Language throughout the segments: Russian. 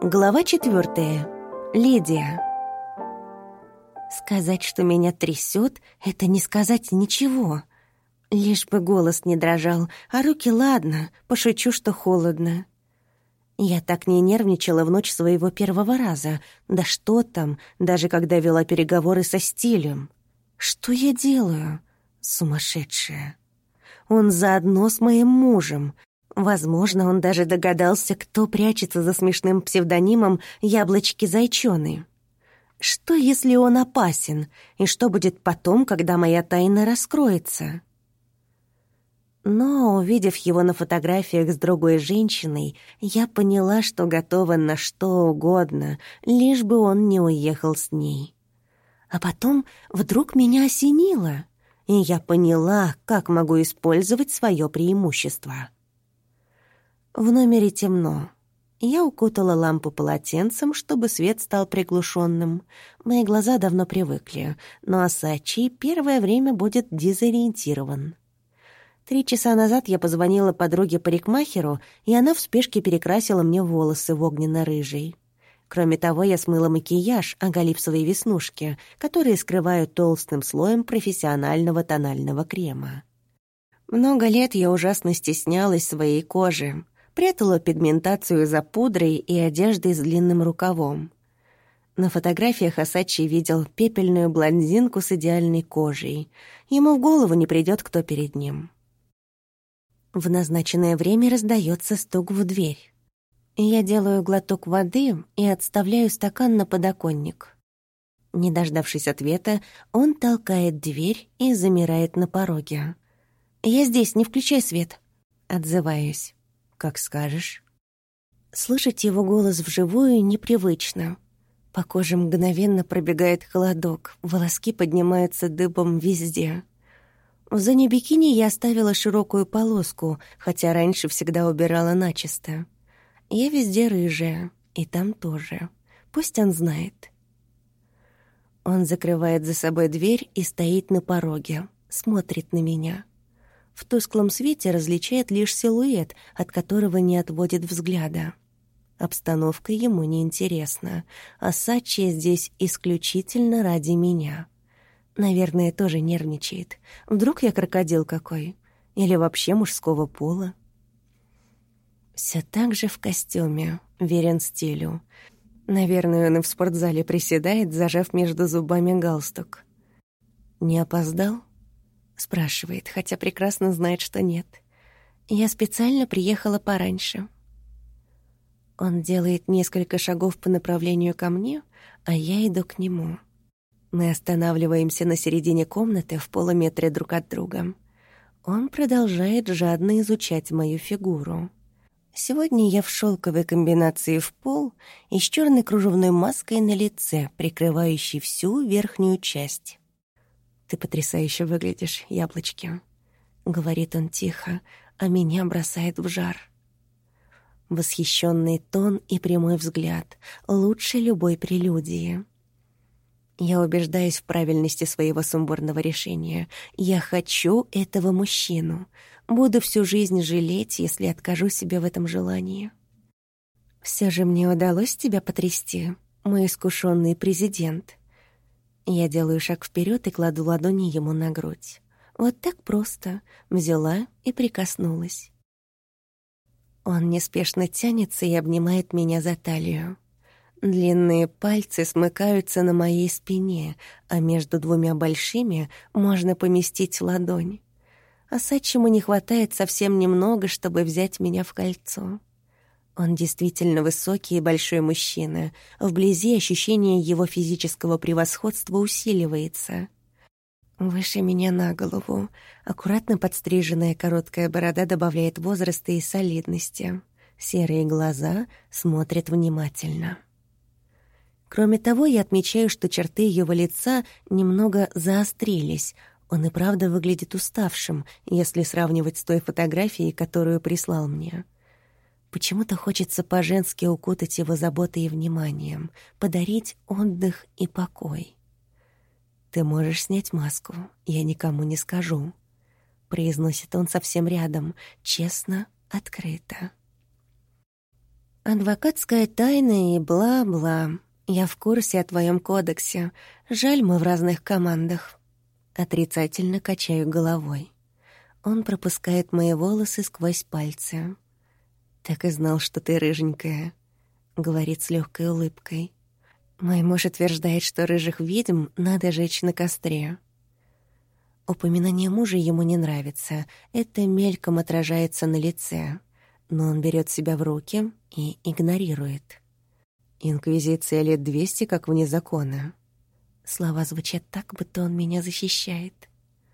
Глава 4. Лидия. Сказать, что меня трясет, это не сказать ничего. Лишь бы голос не дрожал, а руки ладно, пошучу, что холодно. Я так не нервничала в ночь своего первого раза. Да что там, даже когда вела переговоры со Стилем. Что я делаю? Сумасшедшая. Он заодно с моим мужем. Возможно, он даже догадался, кто прячется за смешным псевдонимом «Яблочки-зайчёны». Что, если он опасен? И что будет потом, когда моя тайна раскроется? Но, увидев его на фотографиях с другой женщиной, я поняла, что готова на что угодно, лишь бы он не уехал с ней. А потом вдруг меня осенило, и я поняла, как могу использовать свое преимущество. В номере темно. Я укутала лампу полотенцем, чтобы свет стал приглушенным. Мои глаза давно привыкли, но Асачи первое время будет дезориентирован. 3 часа назад я позвонила подруге-парикмахеру, и она в спешке перекрасила мне волосы в огненно-рыжий. Кроме того, я смыла макияж, оголив свои веснушки, которые скрывают толстым слоем профессионального тонального крема. Много лет я ужасно стеснялась своей кожи, прятала пигментацию за пудрой и одеждой с длинным рукавом. На фотографиях Асачи видел пепельную блондинку с идеальной кожей. Ему в голову не придёт, кто перед ним. В назначенное время раздается стук в дверь. Я делаю глоток воды и отставляю стакан на подоконник. Не дождавшись ответа, он толкает дверь и замирает на пороге. «Я здесь, не включай свет», — отзываюсь. «Как скажешь». Слышать его голос вживую непривычно. По коже мгновенно пробегает холодок, волоски поднимаются дыбом везде. В зоне бикини я оставила широкую полоску, хотя раньше всегда убирала начисто. Я везде рыжая, и там тоже. Пусть он знает. Он закрывает за собой дверь и стоит на пороге, смотрит на меня. В тусклом свете различает лишь силуэт, от которого не отводит взгляда. Обстановка ему неинтересна, а Сачи здесь исключительно ради меня. Наверное, тоже нервничает. Вдруг я крокодил какой? Или вообще мужского пола? Всё так же в костюме, верен стилю. Наверное, он и в спортзале приседает, зажав между зубами галстук. «Не опоздал?» — спрашивает, хотя прекрасно знает, что нет. Я специально приехала пораньше. Он делает несколько шагов по направлению ко мне, а я иду к нему. Мы останавливаемся на середине комнаты в полуметре друг от друга. Он продолжает жадно изучать мою фигуру. Сегодня я в шелковой комбинации в пол и с черной кружевной маской на лице, прикрывающей всю верхнюю часть. «Ты потрясающе выглядишь, яблочки», — говорит он тихо, а меня бросает в жар. Восхищенный тон и прямой взгляд лучше любой прелюдии. Я убеждаюсь в правильности своего сумбурного решения. Я хочу этого мужчину. Буду всю жизнь жалеть, если откажу себе в этом желании. Все же мне удалось тебя потрясти, мой искушенный президент. Я делаю шаг вперед и кладу ладони ему на грудь. Вот так просто. Взяла и прикоснулась. Он неспешно тянется и обнимает меня за талию. Длинные пальцы смыкаются на моей спине, а между двумя большими можно поместить ладонь. А Сачиму не хватает совсем немного, чтобы взять меня в кольцо. Он действительно высокий и большой мужчина. Вблизи ощущение его физического превосходства усиливается. Выше меня на голову. Аккуратно подстриженная короткая борода добавляет возраста и солидности. Серые глаза смотрят внимательно. Кроме того, я отмечаю, что черты его лица немного заострились. Он и правда выглядит уставшим, если сравнивать с той фотографией, которую прислал мне. Почему-то хочется по-женски укутать его заботой и вниманием, подарить отдых и покой. «Ты можешь снять маску, я никому не скажу», — произносит он совсем рядом, честно, открыто. Адвокатская тайна и бла-бла. Я в курсе о твоем кодексе. Жаль, мы в разных командах. Отрицательно качаю головой. Он пропускает мои волосы сквозь пальцы. «Так и знал, что ты рыженькая», — говорит с легкой улыбкой. Мой муж утверждает, что рыжих ведьм надо жечь на костре. Упоминание мужа ему не нравится. Это мельком отражается на лице. Но он берет себя в руки и игнорирует. Инквизиция лет 200 как вне закона. Слова звучат так, будто он меня защищает.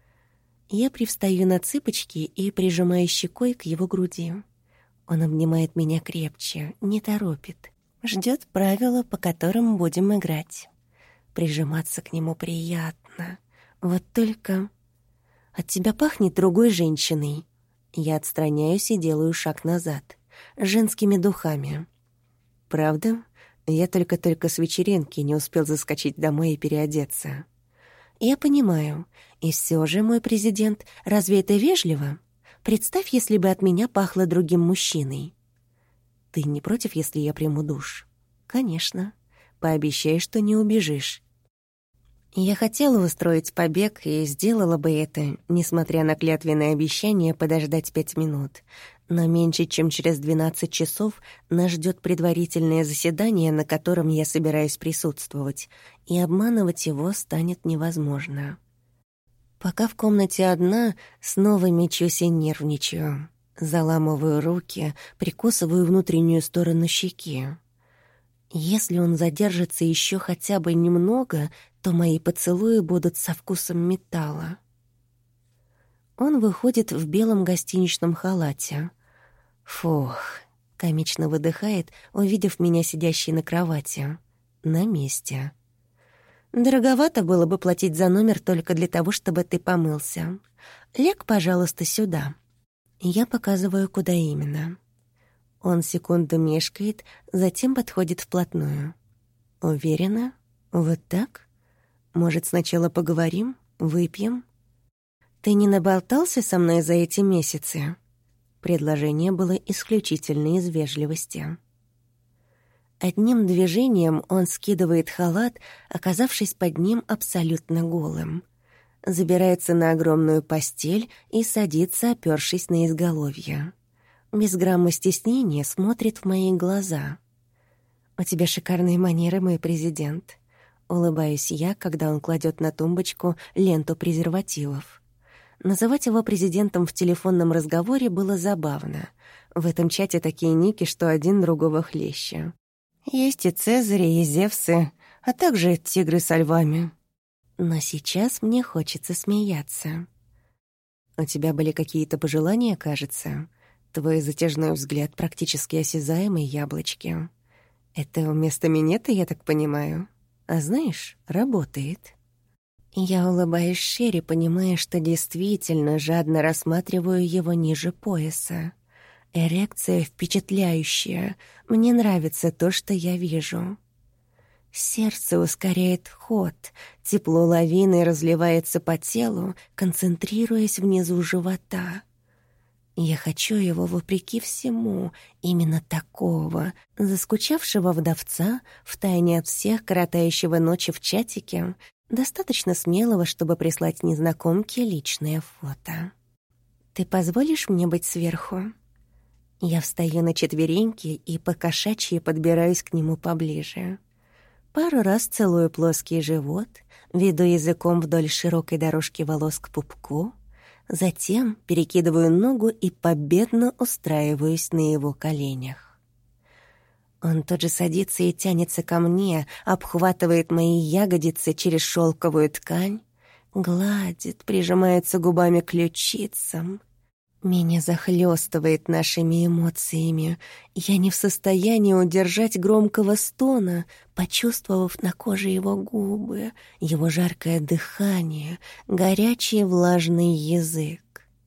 Я привстаю на цыпочки и прижимаю щекой к его груди. Он обнимает меня крепче, не торопит. Ждет правила, по которым будем играть. Прижиматься к нему приятно. Вот только... От тебя пахнет другой женщиной. Я отстраняюсь и делаю шаг назад. Женскими духами. Правда? Я только-только с вечеринки не успел заскочить домой и переодеться. Я понимаю. И все же, мой президент, разве это вежливо? Представь, если бы от меня пахло другим мужчиной. Ты не против, если я приму душ? Конечно. Пообещай, что не убежишь. Я хотела устроить побег и сделала бы это, несмотря на клятвенное обещание подождать 5 минут. Но меньше чем через 12 часов нас ждет предварительное заседание, на котором я собираюсь присутствовать, и обманывать его станет невозможно. Пока в комнате одна, снова мечусь и нервничаю. Заламываю руки, прикусываю внутреннюю сторону щеки. Если он задержится еще хотя бы немного, то мои поцелуи будут со вкусом металла. Он выходит в белом гостиничном халате. Фух, комично выдыхает, увидев меня сидящей на кровати. На месте. Дороговато было бы платить за номер только для того, чтобы ты помылся. Ляг, пожалуйста, сюда. Я показываю, куда именно. Он секунду мешкает, затем подходит вплотную. Уверена? Вот так? Может, сначала поговорим? Выпьем? Ты не наболтался со мной за эти месяцы? Предложение было исключительно из вежливости. Одним движением он скидывает халат, оказавшись под ним абсолютно голым. Забирается на огромную постель и садится, опёршись на изголовье. Без грамма стеснения смотрит в мои глаза. «У тебя шикарные манеры, мой президент». Улыбаюсь я, когда он кладет на тумбочку ленту презервативов. Называть его президентом в телефонном разговоре было забавно. В этом чате такие ники, что один другого хлеще. Есть и Цезари, и Зевсы, а также тигры со львами. Но сейчас мне хочется смеяться. «У тебя были какие-то пожелания, кажется? Твой затяжной взгляд практически осязаемый, яблочки. Это вместо минета, я так понимаю? А знаешь, работает». Я улыбаюсь шире, понимая, что действительно жадно рассматриваю его ниже пояса. Эрекция впечатляющая. Мне нравится то, что я вижу. Сердце ускоряет ход, тепло лавиной разливается по телу, концентрируясь внизу живота. Я хочу его вопреки всему, именно такого, заскучавшего вдовца, втайне от всех, коротающего ночи в чатике, достаточно смелого, чтобы прислать незнакомке личное фото. «Ты позволишь мне быть сверху?» Я встаю на четвереньки и по-кошачьи подбираюсь к нему поближе. Пару раз целую плоский живот, веду языком вдоль широкой дорожки волос к пупку, затем перекидываю ногу и победно устраиваюсь на его коленях. Он тут же садится и тянется ко мне, обхватывает мои ягодицы через шелковую ткань, гладит, прижимается губами к ключицам. Меня захлестывает нашими эмоциями. Я не в состоянии удержать громкого стона, почувствовав на коже его губы, его жаркое дыхание, горячий влажный язык.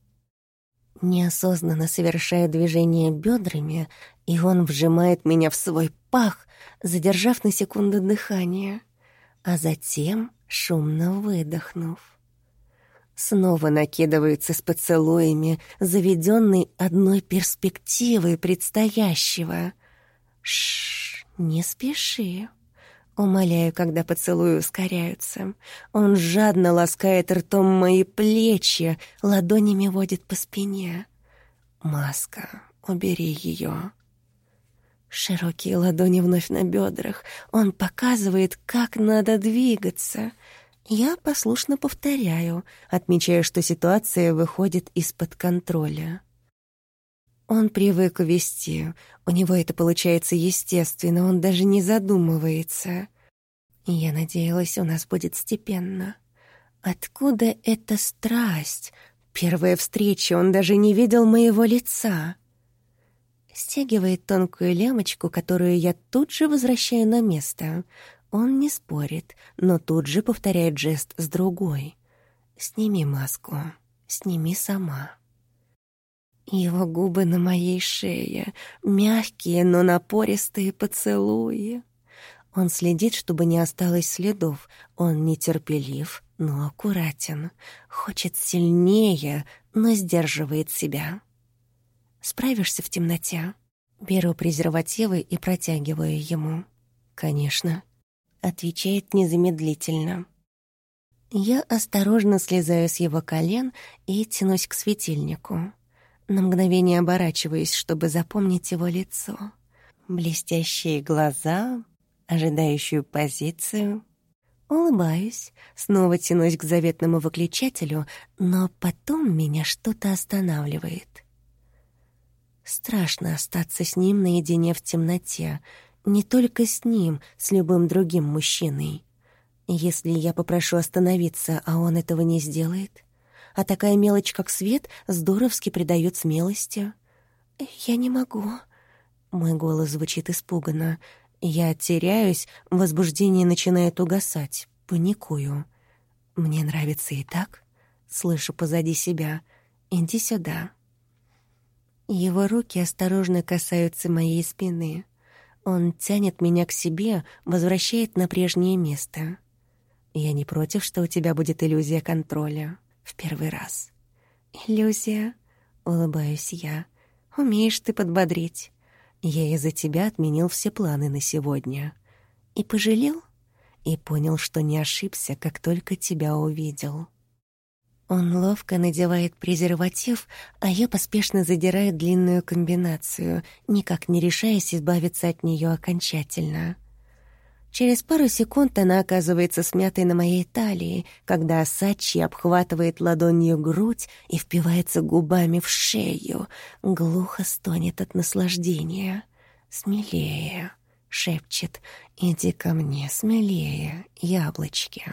Неосознанно совершаю движение бедрами, и он вжимает меня в свой пах, задержав на секунду дыхание, а затем шумно выдохнув. Снова накидывается с поцелуями, заведенный одной перспективой предстоящего. Не спеши. Умоляю, когда поцелуи ускоряются. Он жадно ласкает ртом мои плечи, ладонями водит по спине. «Маска, убери ее». Широкие ладони вновь на бедрах. Он показывает, как надо двигаться. Я послушно повторяю, отмечая, что ситуация выходит из-под контроля. Он привык вести, у него это получается естественно, он даже не задумывается. Я надеялась, у нас будет степенно. Откуда эта страсть? Первая встреча, он даже не видел моего лица. Стягивает тонкую лямочку, которую я тут же возвращаю на место. Он не спорит, но тут же повторяет жест с другой. «Сними маску, сними сама». Его губы на моей шее, мягкие, но напористые поцелуи. Он следит, чтобы не осталось следов. Он нетерпелив, но аккуратен. Хочет сильнее, но сдерживает себя. «Справишься в темноте?» Беру презервативы и протягиваю ему. «Конечно», — отвечает незамедлительно. Я осторожно слезаю с его колен и тянусь к светильнику. На мгновение оборачиваюсь, чтобы запомнить его лицо. Блестящие глаза, ожидающую позицию. Улыбаюсь, снова тянусь к заветному выключателю, но потом меня что-то останавливает. Страшно остаться с ним наедине в темноте. Не только с ним, с любым другим мужчиной. Если я попрошу остановиться, а он этого не сделает? А такая мелочь, как свет, здоровски придает смелости. «Я не могу». Мой голос звучит испуганно. Я теряюсь, возбуждение начинает угасать. Паникую. «Мне нравится и так». Слышу позади себя. «Иди сюда». Его руки осторожно касаются моей спины. Он тянет меня к себе, возвращает на прежнее место. «Я не против, что у тебя будет иллюзия контроля. В первый раз». «Иллюзия?» — улыбаюсь я. «Умеешь ты подбодрить. Я из-за тебя отменил все планы на сегодня. И пожалел? И понял, что не ошибся, как только тебя увидел». Он ловко надевает презерватив, а я поспешно задираю длинную комбинацию, никак не решаясь избавиться от нее окончательно. Через пару секунд она оказывается смятой на моей талии, когда Сачи обхватывает ладонью грудь и впивается губами в шею, глухо стонет от наслаждения. «Смелее», — шепчет, — «иди ко мне, смелее, яблочки».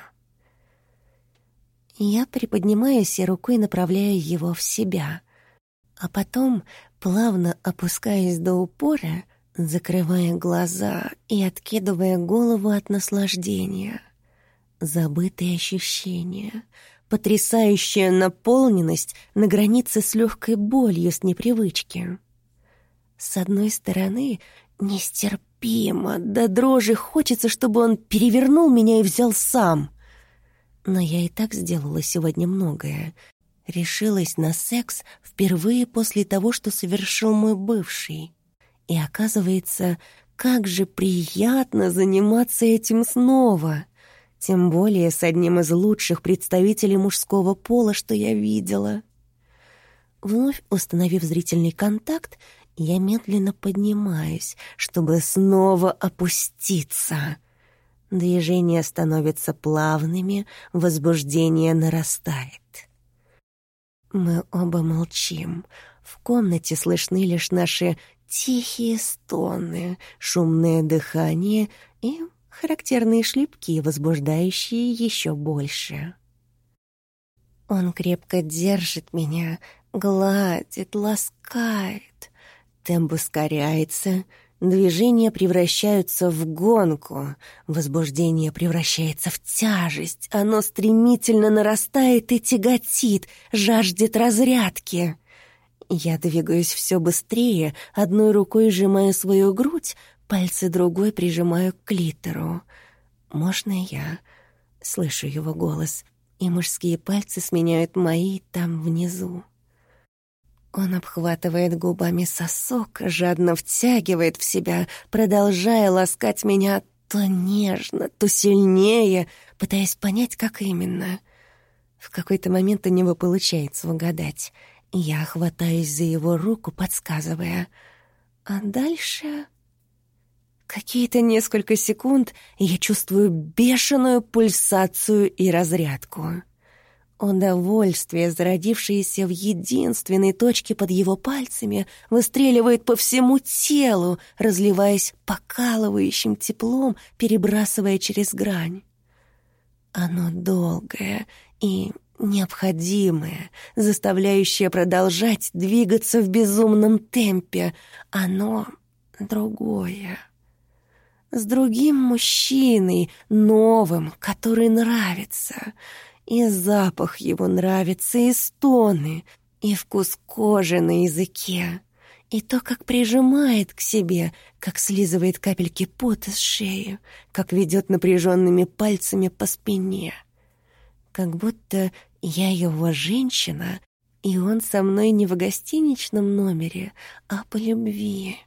Я приподнимаюсь и рукой направляю его в себя, а потом плавно опускаясь до упора, закрывая глаза и откидывая голову от наслаждения. Забытые ощущения, потрясающая наполненность на границе с легкой болью с непривычки. С одной стороны, нестерпимо, до дрожи хочется, чтобы он перевернул меня и взял сам. Но я и так сделала сегодня многое. Решилась на секс впервые после того, что совершил мой бывший. И оказывается, как же приятно заниматься этим снова. Тем более с одним из лучших представителей мужского пола, что я видела. Вновь установив зрительный контакт, я медленно поднимаюсь, чтобы снова опуститься. Движения становятся плавными, возбуждение нарастает. Мы оба молчим. В комнате слышны лишь наши тихие стоны, шумное дыхание и характерные шлепки, возбуждающие еще больше. Он крепко держит меня, гладит, ласкает. Темп ускоряется, движения превращаются в гонку, возбуждение превращается в тяжесть, оно стремительно нарастает и тяготит, жаждет разрядки. Я двигаюсь все быстрее, одной рукой сжимаю свою грудь, пальцы другой прижимаю к клитору. «Можно я?» — слышу его голос, и мужские пальцы сменяют мои там внизу. Он обхватывает губами сосок, жадно втягивает в себя, продолжая ласкать меня то нежно, то сильнее, пытаясь понять, как именно. В какой-то момент у него получается угадать. Я хватаюсь за его руку, подсказывая. А дальше... Какие-то несколько секунд я чувствую бешеную пульсацию и разрядку. Удовольствие, зародившееся в единственной точке под его пальцами, выстреливает по всему телу, разливаясь покалывающим теплом, перебрасывая через грань. Оно долгое и необходимое, заставляющее продолжать двигаться в безумном темпе. Оно другое. С другим мужчиной, новым, который нравится. И запах его нравится, и стоны, и вкус кожи на языке, и то, как прижимает к себе, как слизывает капельки пота с шеи, как ведет напряженными пальцами по спине. Как будто я его женщина, и он со мной не в гостиничном номере, а по любви.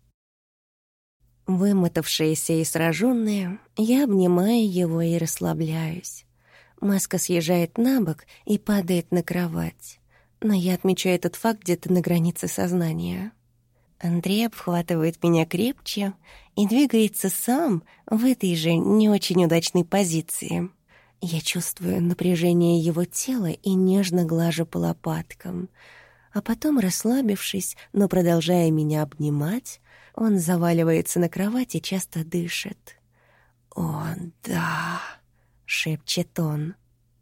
Вымотавшаяся и сраженная, я обнимаю его и расслабляюсь. Маска съезжает на бок и падает на кровать. Но я отмечаю этот факт где-то на границе сознания. Андрей обхватывает меня крепче и двигается сам в этой же не очень удачной позиции. Я чувствую напряжение его тела и нежно глажу по лопаткам. А потом, расслабившись, но продолжая меня обнимать, он заваливается на кровать и часто дышит. «О, да!» — шепчет он.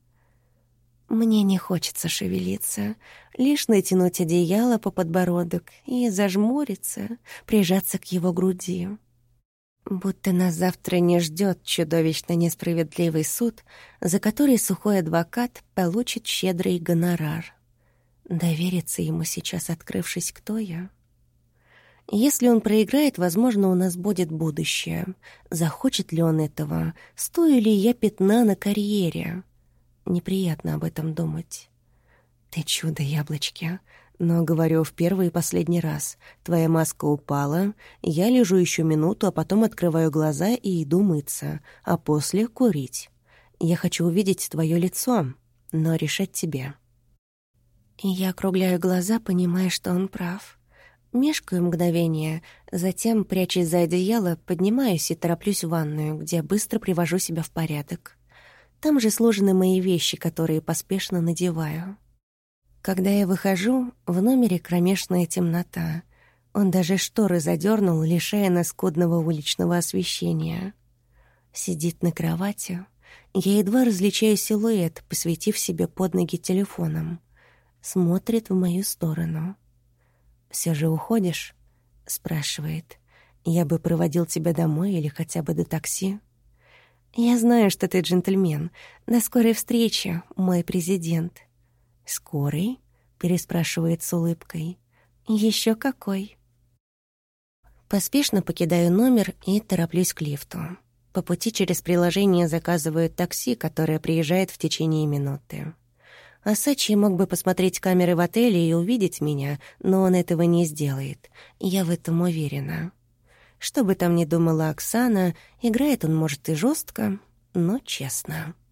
Мне не хочется шевелиться, лишь натянуть одеяло по подбородок и зажмуриться, прижаться к его груди. Будто нас завтра не ждет чудовищно несправедливый суд, за который сухой адвокат получит щедрый гонорар. Довериться ему сейчас, открывшись, кто я? Если он проиграет, возможно, у нас будет будущее. Захочет ли он этого? Стою ли я пятна на карьере? Неприятно об этом думать. Ты чудо, яблочки. Но говорю в первый и последний раз. Твоя маска упала, я лежу еще минуту, а потом открываю глаза и иду мыться, а после курить. Я хочу увидеть твое лицо, но решать тебе. И я округляю глаза, понимая, что он прав. Мешкаю мгновение, затем, прячась за одеяло, поднимаюсь и тороплюсь в ванную, где быстро привожу себя в порядок. Там же сложены мои вещи, которые поспешно надеваю. Когда я выхожу, в номере кромешная темнота. Он даже шторы задернул, лишая нас скудного уличного освещения. Сидит на кровати. Я едва различаю силуэт, посветив себе под ноги телефоном. Смотрит в мою сторону. «Все же уходишь?» — спрашивает. «Я бы проводил тебя домой или хотя бы до такси». «Я знаю, что ты джентльмен. До скорой встречи, мой президент». «Скорый?» — переспрашивает с улыбкой. «Еще какой?» Поспешно покидаю номер и тороплюсь к лифту. По пути через приложение заказываю такси, которое приезжает в течение минуты. Асачи мог бы посмотреть камеры в отеле и увидеть меня, но он этого не сделает. Я в этом уверена. Что бы там ни думала Оксана, играет он, может, и жестко, но честно.